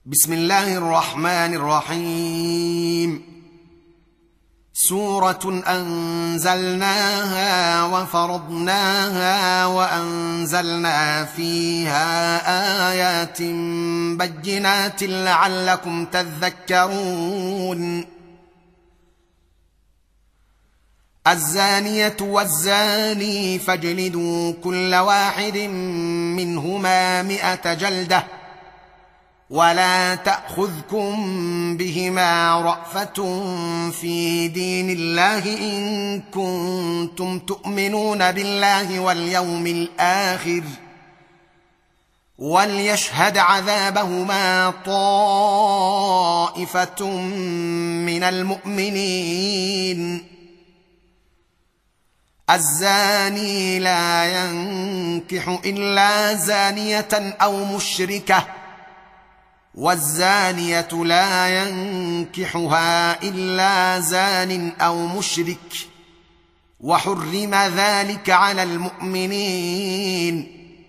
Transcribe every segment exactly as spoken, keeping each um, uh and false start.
بسم الله الرحمن الرحيم. سورة أنزلناها وفرضناها وأنزلنا فيها آيات بينات لعلكم تذكرون. الزانية والزاني فاجلدوا كل واحد منهما مئة جلدة ولا تأخذكم بهما رأفة في دين الله إن كنتم تؤمنون بالله واليوم الآخر وليشهد عذابهما طائفة من المؤمنين. الزاني لا ينكح إلا زانية أو مشركة والزانية لا ينكحها إلا زان أو مشرك وحرم ذلك على المؤمنين.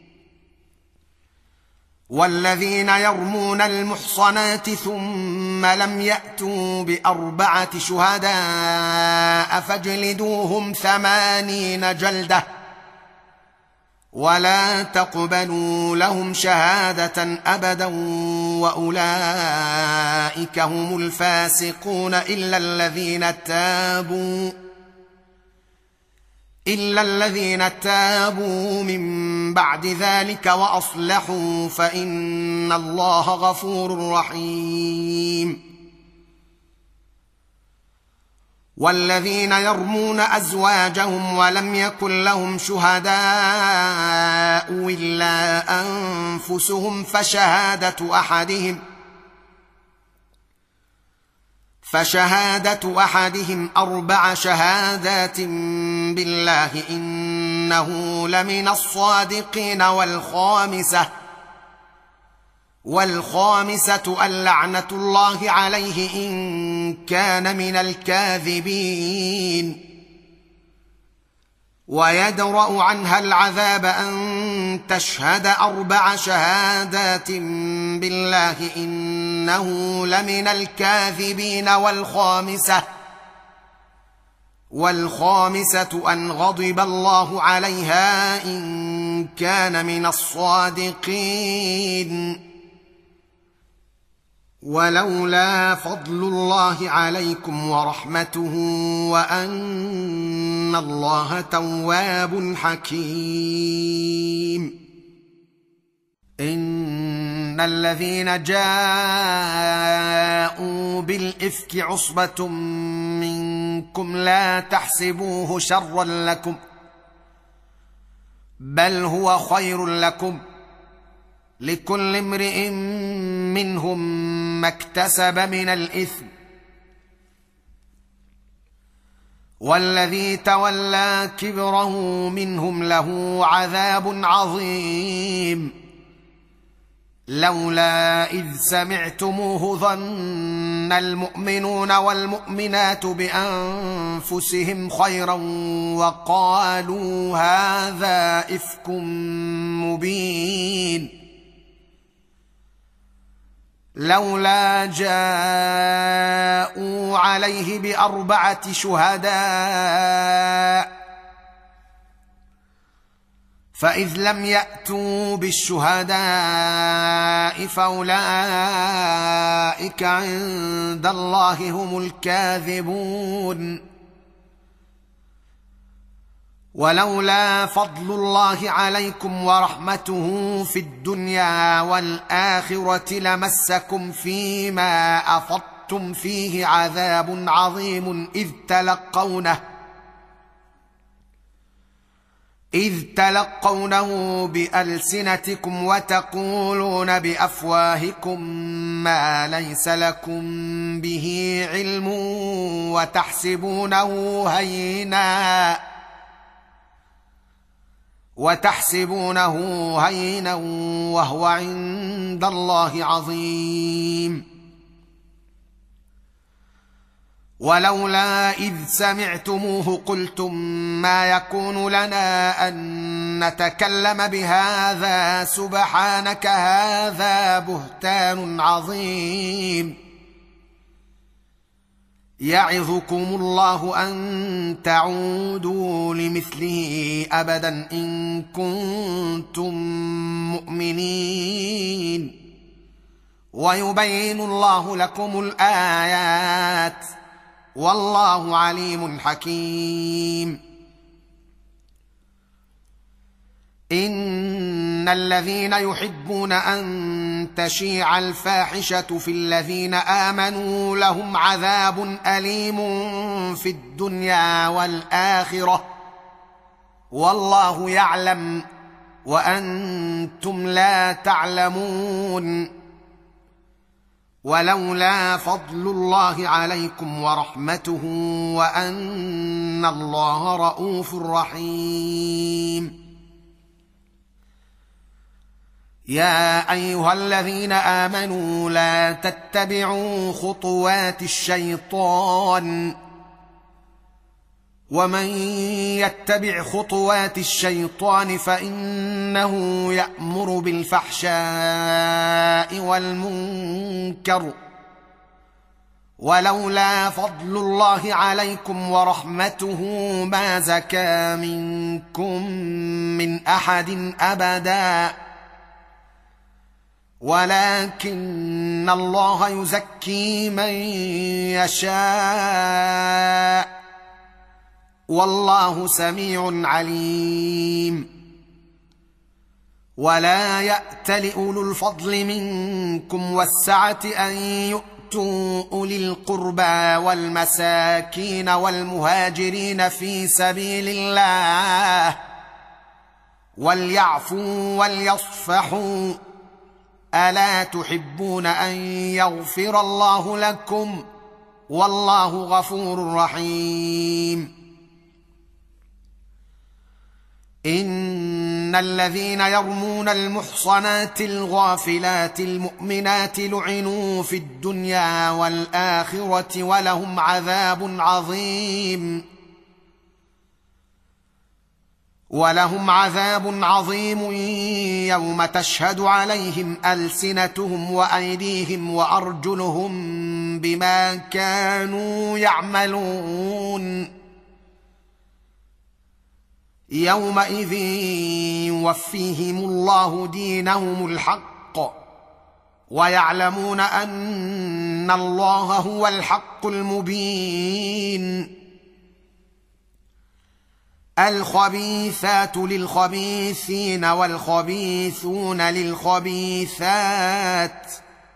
والذين يرمون المحصنات ثم لم يأتوا بأربعة شهداء فاجلدوهم ثمانين جلدة ولا تقبلوا لهم شهادة أبدا وأولئك هم الفاسقون إلا الذين تابوا إلا الذين تابوا من بعد ذلك وأصلحوا فإن الله غفور رحيم. والذين يرمون أزواجهم ولم يكن لهم شهداء إلا أنفسهم فشهادة أحدهم فشهادة أحدهم أربع شهادات بالله إنه لمن الصادقين. والخامسة والخامسة اللعنة الله عليه إن كان من الكاذبين. ويدرأ عنها العذاب أن تشهد أربع شهادات بالله إنه لمن الكاذبين. والخامسة والخامسة أن غضب الله عليها إن كان من الصادقين. ولولا فضل الله عليكم ورحمته وأن الله تواب حكيم. إن الذين جاءوا بالإفك عصبة منكم لا تحسبوه شرا لكم بل هو خير لكم لكل امرئ منهم ما اكتسب من الإثم. والذي تولى كبره منهم له عذاب عظيم. لولا إذ سمعتموه ظن المؤمنون والمؤمنات بأنفسهم خيرا وقالوا هذا إفك مبين. لولا جاءوا عليه بأربعة شهداء فإذ لم يأتوا بالشهداء فأولئك عند الله هم الكاذبون. ولولا فضل الله عليكم ورحمته في الدنيا والآخرة لمسكم فيما أفضتم فيه عذاب عظيم إذ تلقونه إذ تلقونه بألسنتكم وتقولون بأفواهكم ما ليس لكم به علم وتحسبونه هينا وتحسبونه هينا وهو عند الله عظيم. ولولا إذ سمعتموه قلتم ما يكون لنا أن نتكلم بهذا سبحانك هذا بهتان عظيم يعظكم الله أن تعودوا لمثله أبدا إن كنتم مؤمنين ويبين الله لكم الآيات والله عليم حكيم. إن الذين يحبون أن تشيع الفاحشة في الذين آمنوا لهم عذاب أليم في الدنيا والآخرة والله يعلم وأنتم لا تعلمون. ولولا فضل الله عليكم ورحمته وأن الله رءوف رحيم. يا أيها الذين آمنوا لا تتبعوا خطوات الشيطان ومن يتبع خطوات الشيطان فإنه يأمر بالفحشاء والمنكر ولولا فضل الله عليكم ورحمته ما زكى منكم من أحد أبدا ولكن الله يزكي من يشاء والله سميع عليم. ولا يأتل أولو الفضل منكم والسعة أن يؤتوا أولي القربى والمساكين والمهاجرين في سبيل الله وليعفوا وليصفحوا ألا تحبون أن يغفر الله لكم والله غفور رحيم. إن الذين يرمون المحصنات الغافلات المؤمنات لعنوا في الدنيا والآخرة ولهم عذاب عظيم ولهم عذاب عظيم يوم تشهد عليهم ألسنتهم وأيديهم وأرجلهم بما كانوا يعملون يومئذ يوفيهم الله دينهم الحق ويعلمون أن الله هو الحق المبين. الخبيثات للخبيثين والخبيثون للخبيثات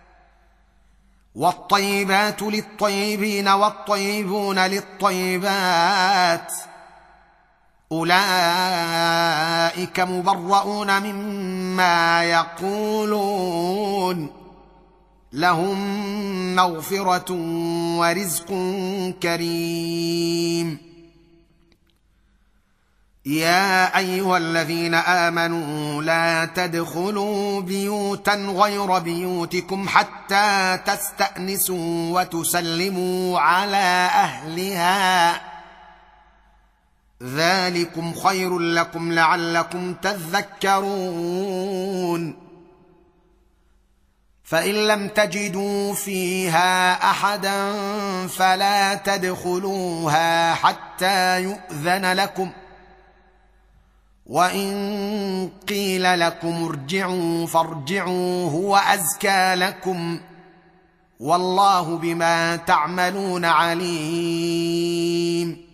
والطيبات للطيبين والطيبون للطيبات أولئك مبرؤون مما يقولون لهم مغفرة ورزق كريم. يا أيها الذين آمنوا لا تدخلوا بيوتا غير بيوتكم حتى تستأنسوا وتسلموا على أهلها ذلكم خير لكم لعلكم تذكرون. فإن لم تجدوا فيها أحدا فلا تدخلوها حتى يؤذن لكم وإن قيل لكم ارجعوا فارجعوا هو أزكى لكم والله بما تعملون عليم.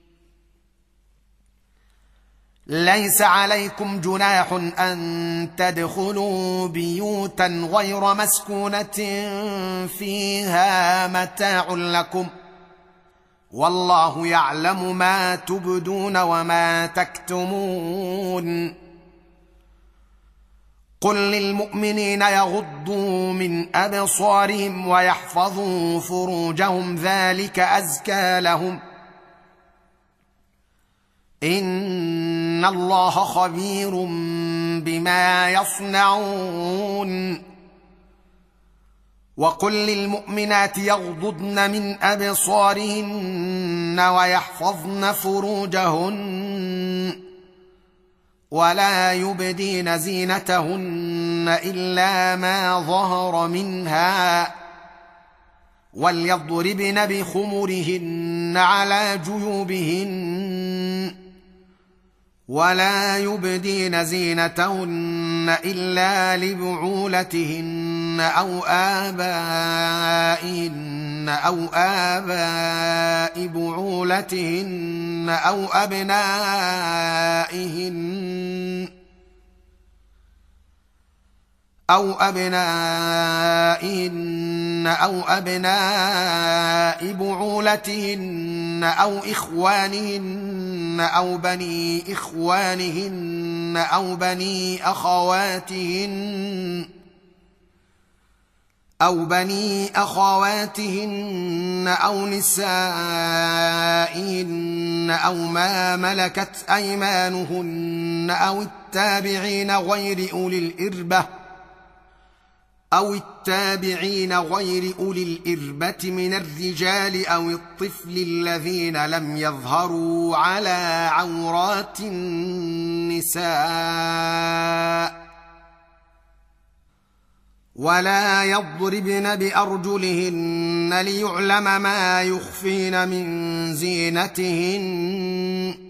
ليس عليكم جناح أن تدخلوا بيوتا غير مسكونة فيها متاع لكم والله يعلم ما تبدون وما تكتمون. قل للمؤمنين يغضوا من أبصارهم ويحفظوا فروجهم ذلك أزكى لهم إن الله خبير بما يصنعون. وقل للمؤمنات يغضضن من أبصارهن ويحفظن فروجهن ولا يبدين زينتهن إلا ما ظهر منها وليضربن بخمرهن على جيوبهن ولا يبدين زينتهن إلا لبعولتهن أو آبائهن أو آباء بعولتهن أو أبنائهن أو أبنائهن أو أبناء بعولتهن أو إخوانهن أو بني إخوانهن أو بني أخواتهن أو بني أخواتهن أو نسائهن أو ما ملكت أيمانهن أو التابعين غير أولي الإربة أو التابعين غير أولي الإربة من الرجال أو الطفل الذين لم يظهروا على عورات النساء ولا يضربن بأرجلهن ليعلم ما يخفين من زينتهن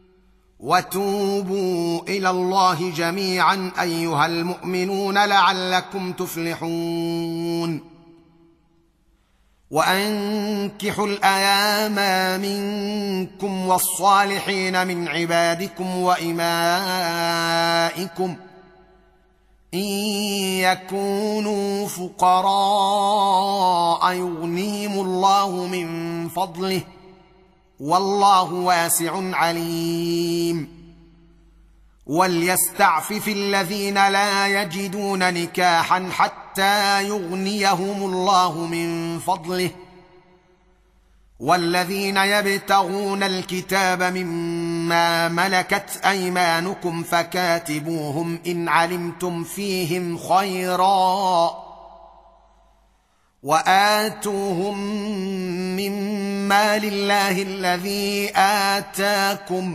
وتوبوا إلى الله جميعا أيها المؤمنون لعلكم تفلحون وأنكحوا الأيام منكم والصالحين من عبادكم وإمائكم إن يكونوا فقراء يغنيهم الله من فضله والله واسع عليم وليستعفف الذين لا يجدون نكاحا حتى يغنيهم الله من فضله والذين يبتغون الكتاب مما ملكت أيمانكم فكاتبوهم إن علمتم فيهم خيرا وآتوهم مما لله الذي آتاكم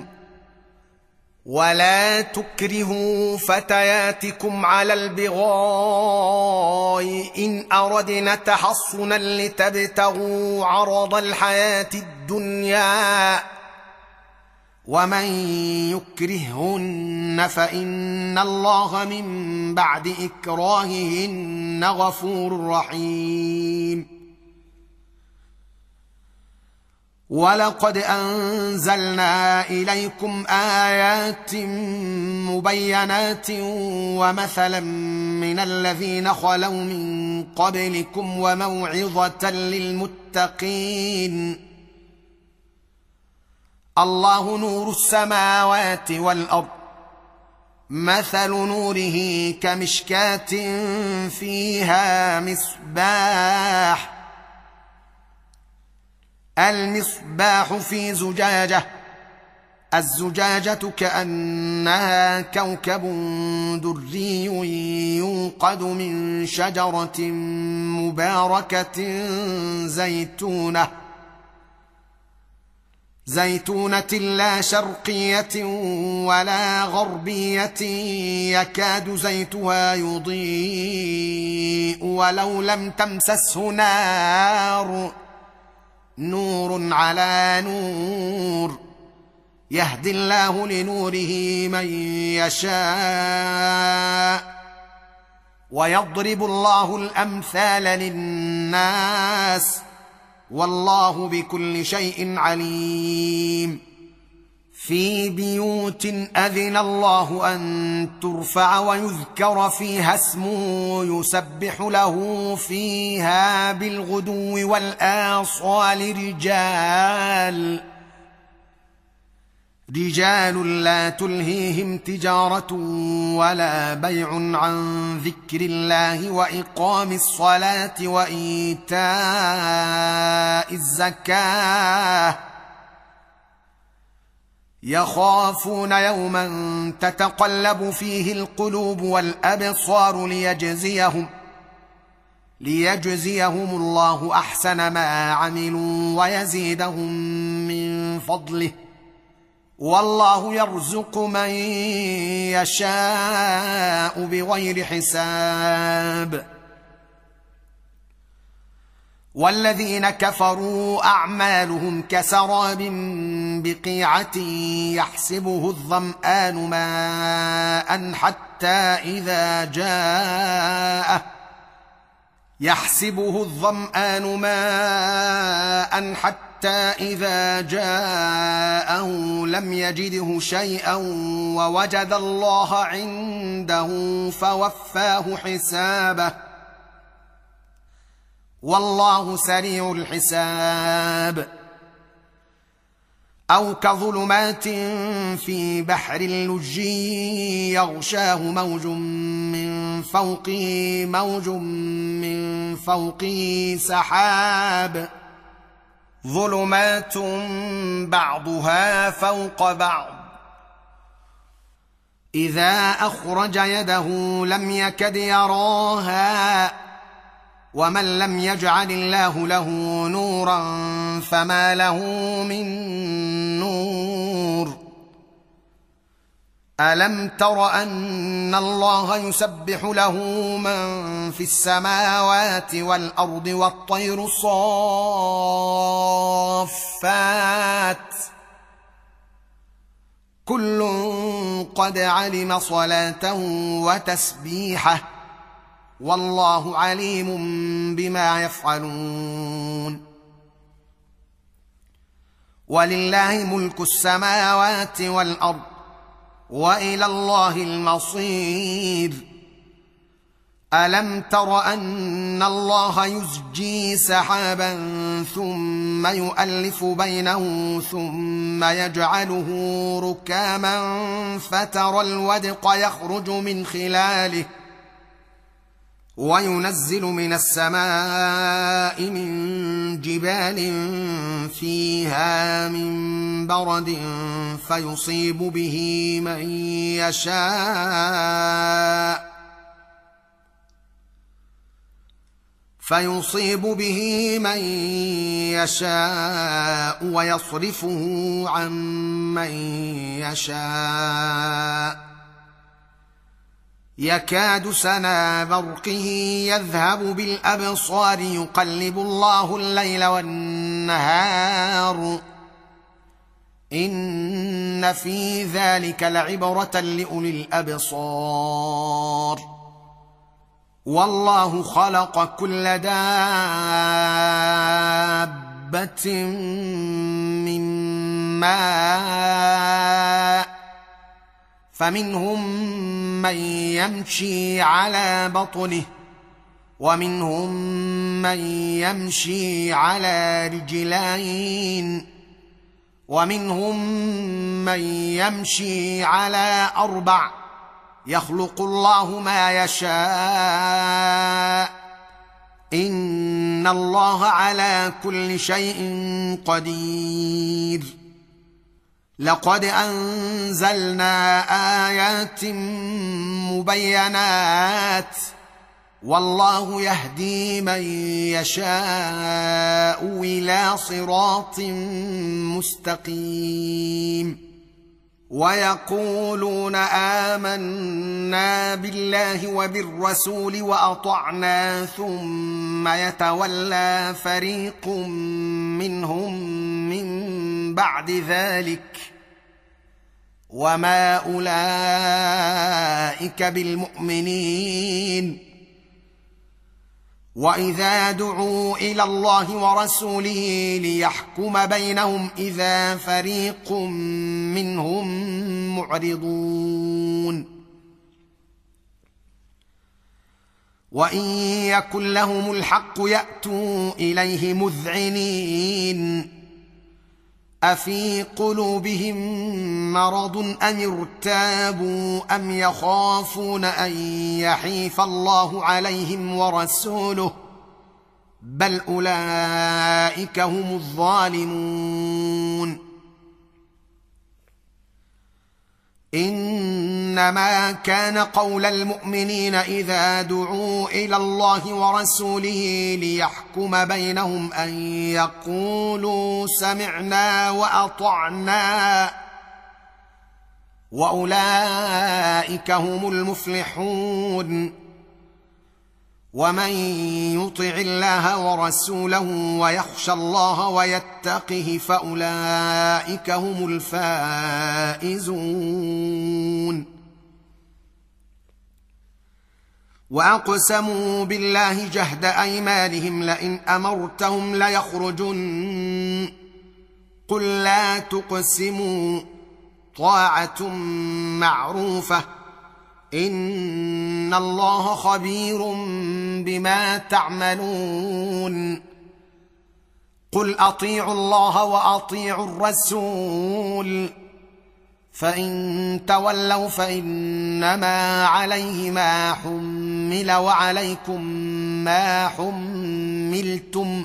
ولا تكرهوا فتياتكم على البغاء إن أردنا تحصنا لتبتغوا عرض الحياة الدنيا ومن يكرههن فإن الله من بعد إكراههن غفور رحيم ولقد أنزلنا إليكم آيات مبينات ومثلا من الذين خلوا من قبلكم وموعظة للمتقين الله نور السماوات والأرض مثل نوره كمشكاة فيها مصباح المصباح في زجاجة الزجاجة كأنها كوكب دري يوقد من شجرة مباركة زيتونة زيتونة لا شرقية ولا غربية يكاد زيتها يضيء ولو لم تمسسه نار نور على نور يهدي الله لنوره من يشاء ويضرب الله الأمثال للناس والله بكل شيء عليم في بيوت أذن الله أن ترفع ويذكر فيها اسمه يسبح له فيها بالغدو والآصال رجال رجال لا تلهيهم تجارة ولا بيع عن ذكر الله وإقام الصلاة وإيتاء الزكاة يخافون يوما تتقلب فيه القلوب والأبصار ليجزيهم ليجزيهم الله احسن ما عملوا ويزيدهم من فضله، والله يرزق من يشاء بغير حساب. والذين كفروا اعمالهم كسراب بقيعة يحسبه الظمآن ماء حتى إذا جاءه يحسبه الظمآن ماء حتى إذا جاءه لم يجده شيئا ووجد الله عنده فوفاه حسابه، والله سريع الحساب. أو كظلمات في بحر لجي يغشاه موج من فوقه موج من فوقه سحاب، ظلمات بعضها فوق بعض، إذا أخرج يده لم يكد يراها، ومن لم يجعل الله له نورا فما له من نور. ألم تر أن الله يسبح له من في السماوات والأرض والطير صافات كل قد علم صلاته وتسبيحه، والله عليم بما يفعلون. ولله ملك السماوات والأرض وإلى الله المصير. ألم تر أن الله يزجي سحابا ثم يؤلف بينه ثم يجعله ركاما فترى الودق يخرج من خلاله وينزل من السماء من جبال فيها من برد فيصيب به من يشاء فيصيب به من يشاء ويصرفه عن من يشاء يكاد سنا برقه يذهب بالأبصار يقلب الله الليل والنهار إن في ذلك لعبرة لأولي الأبصار. والله خلق كل دابة من ماء فمنهم من يمشي على بطنه ومنهم من يمشي على رجلين ومنهم من يمشي على أربع يخلق الله ما يشاء إن الله على كل شيء قدير. لقد أنزلنا آيات مبينات والله يهدي من يشاء إلى صراط مستقيم. ويقولون آمنا بالله وبالرسول وأطعنا ثم يتولى فريق منهم من بعد ذلك وما أولئك بالمؤمنين. وإذا دعوا إلى الله ورسوله ليحكم بينهم إذا فريق منهم معرضون. وإن يكن لهم الحق يأتوا إليه مذعنين أفي قلوبهم مرض أم ارتابوا أم يخافون أن يحيف الله عليهم ورسوله بل أولئك هم الظالمون. انما كان قول المؤمنين اذا دعوا الى الله ورسوله ليحكم بينهم ان يقولوا سمعنا واطعنا واولئك هم المفلحون. ومن يطع الله ورسوله ويخشى الله ويتقه فاولئك هم الفائزون. واقسموا بالله جهد ايمانهم لئن امرتهم ليخرجن قل لا تقسموا طاعه معروفه ان الله خبير بما تعملون. قل اطيعوا الله واطيعوا الرسول فان تولوا فانما عليه ما حمل وعليكم ما حملتم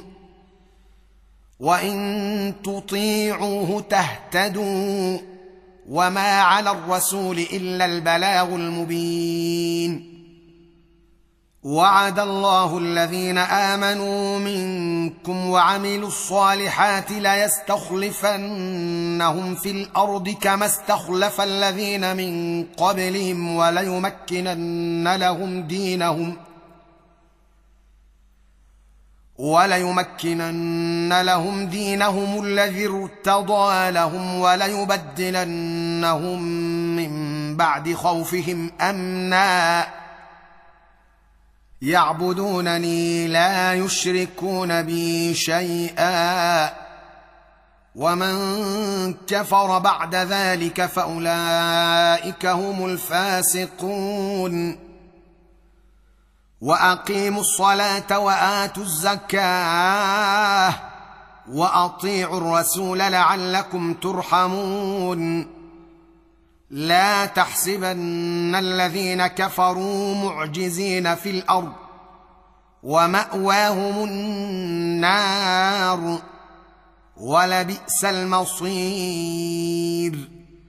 وان تطيعوه تهتدوا وما على الرسول الا البلاغ المبين. وعد الله الذين امنوا منكم وعملوا الصالحات ليستخلفنهم في الارض كما استخلف الذين من قبلهم وليمكنن لهم دينهم وليمكنن لهم دينهم الذي ارتضى لهم وليبدلنهم من بعد خوفهم امنا يعبدونني لا يشركون بي شيئا ومن كفر بعد ذلك فاولئك هم الفاسقون. واقيموا الصلاه واتوا الزكاه واطيعوا الرسول لعلكم ترحمون. لا تحسبن الذين كفروا معجزين في الارض وماواهم النار ولبئس المصير.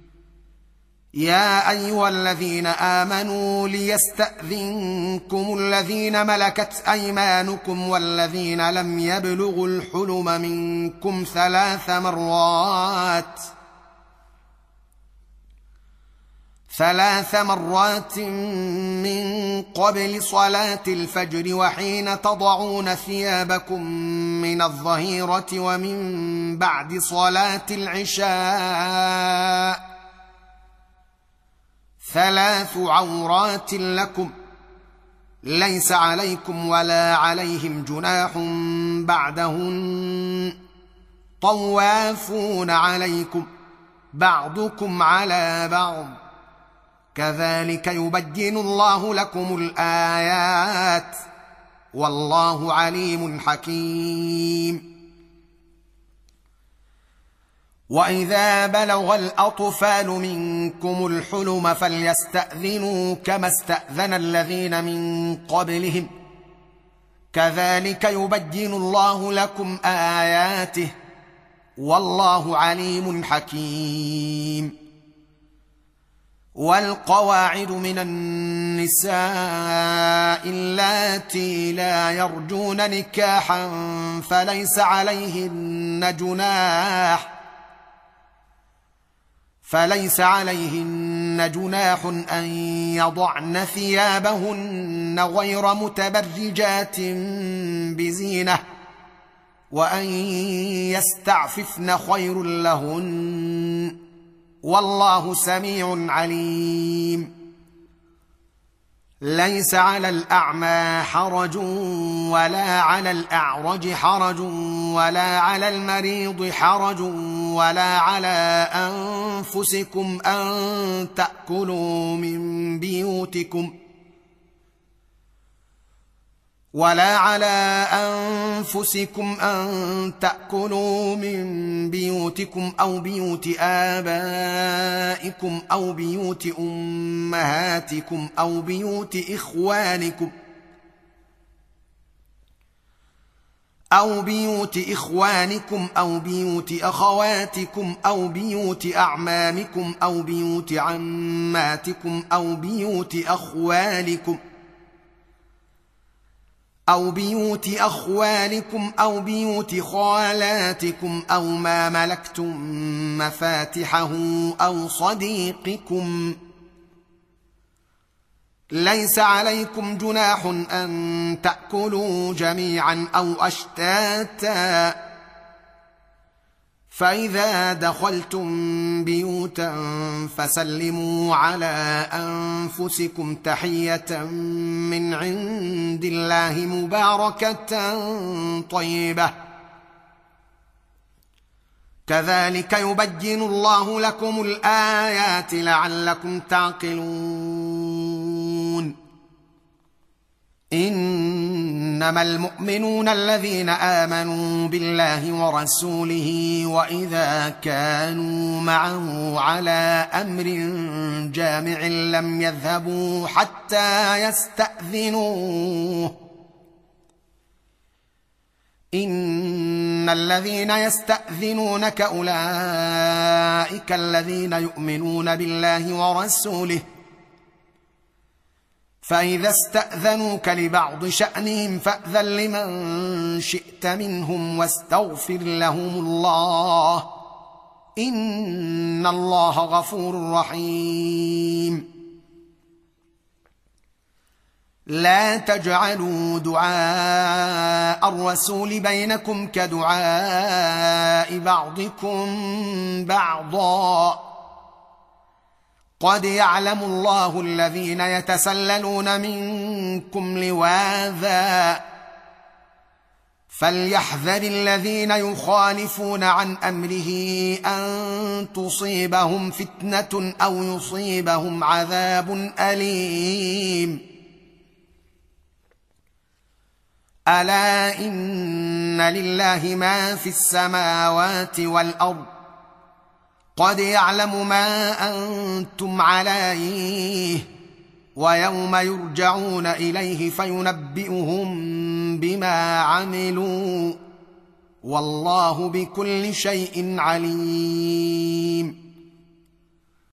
يا ايها الذين امنوا ليستاذنكم الذين ملكت ايمانكم والذين لم يبلغوا الحلم منكم ثلاث مرات ثلاث مرات من قبل صلاة الفجر وحين تضعون ثيابكم من الظهيرة ومن بعد صلاة العشاء ثلاث عورات لكم ليس عليكم ولا عليهم جناح بعدهن طوافون عليكم بعضكم على بعض كذلك يبين الله لكم الآيات والله عليم حكيم. وإذا بلغ الأطفال منكم الحلم فليستأذنوا كما استأذن الذين من قبلهم كذلك يبين الله لكم آياته والله عليم حكيم. والقواعد من النساء اللاتي لا يرجون نكاحا فليس عليهن جناح فليس عليهن جناح أن يضعن ثيابهن غير متبرجات بزينة وأن يستعففن خير لهن والله سميع عليم. ليس على الأعمى حرج ولا على الأعرج حرج ولا على المريض حرج ولا على أنفسكم أن تأكلوا من بيوتكم ولا على أنفسكم أن تأكلوا من بيوتكم أو بيوت آبائكم أو بيوت أمهاتكم أو بيوت إخوانكم أو بيوت إخوانكم أو بيوت أخواتكم أو بيوت أعمامكم أو بيوت عماتكم أو بيوت أخوالكم أو بيوت أخوالكم أو بيوت خالاتكم أو ما ملكتم مفاتحه أو صديقكم. ليس عليكم جناح أن تأكلوا جميعا أو أشتاتا، فإذا دخلتم بيوتا فسلموا على أنفسكم تحية من عند الله مباركة طيبة، كذلك يبين الله لكم الآيات لعلكم تعقلون. إنما المؤمنون الذين آمنوا بالله ورسوله وإذا كانوا معه على أمر جامع لم يذهبوا حتى يستأذنوه. إن الذين يستأذنونك أولئك الذين يؤمنون بالله ورسوله، فإذا استأذنوك لبعض شأنهم فأذن لمن شئت منهم واستغفر لهم الله، إن الله غفور رحيم. لا تجعلوا دعاء الرسول بينكم كدعاء بعضكم بعضا، قد يعلم الله الذين يتسللون منكم لواذا، فليحذر الذين يخالفون عن أمره أن تصيبهم فتنة أو يصيبهم عذاب أليم. ألا إن لله ما في السماوات والأرض، قد يعلم ما أنتم عليه، ويوم يرجعون إليه فينبئهم بما عملوا، والله بكل شيء عليم.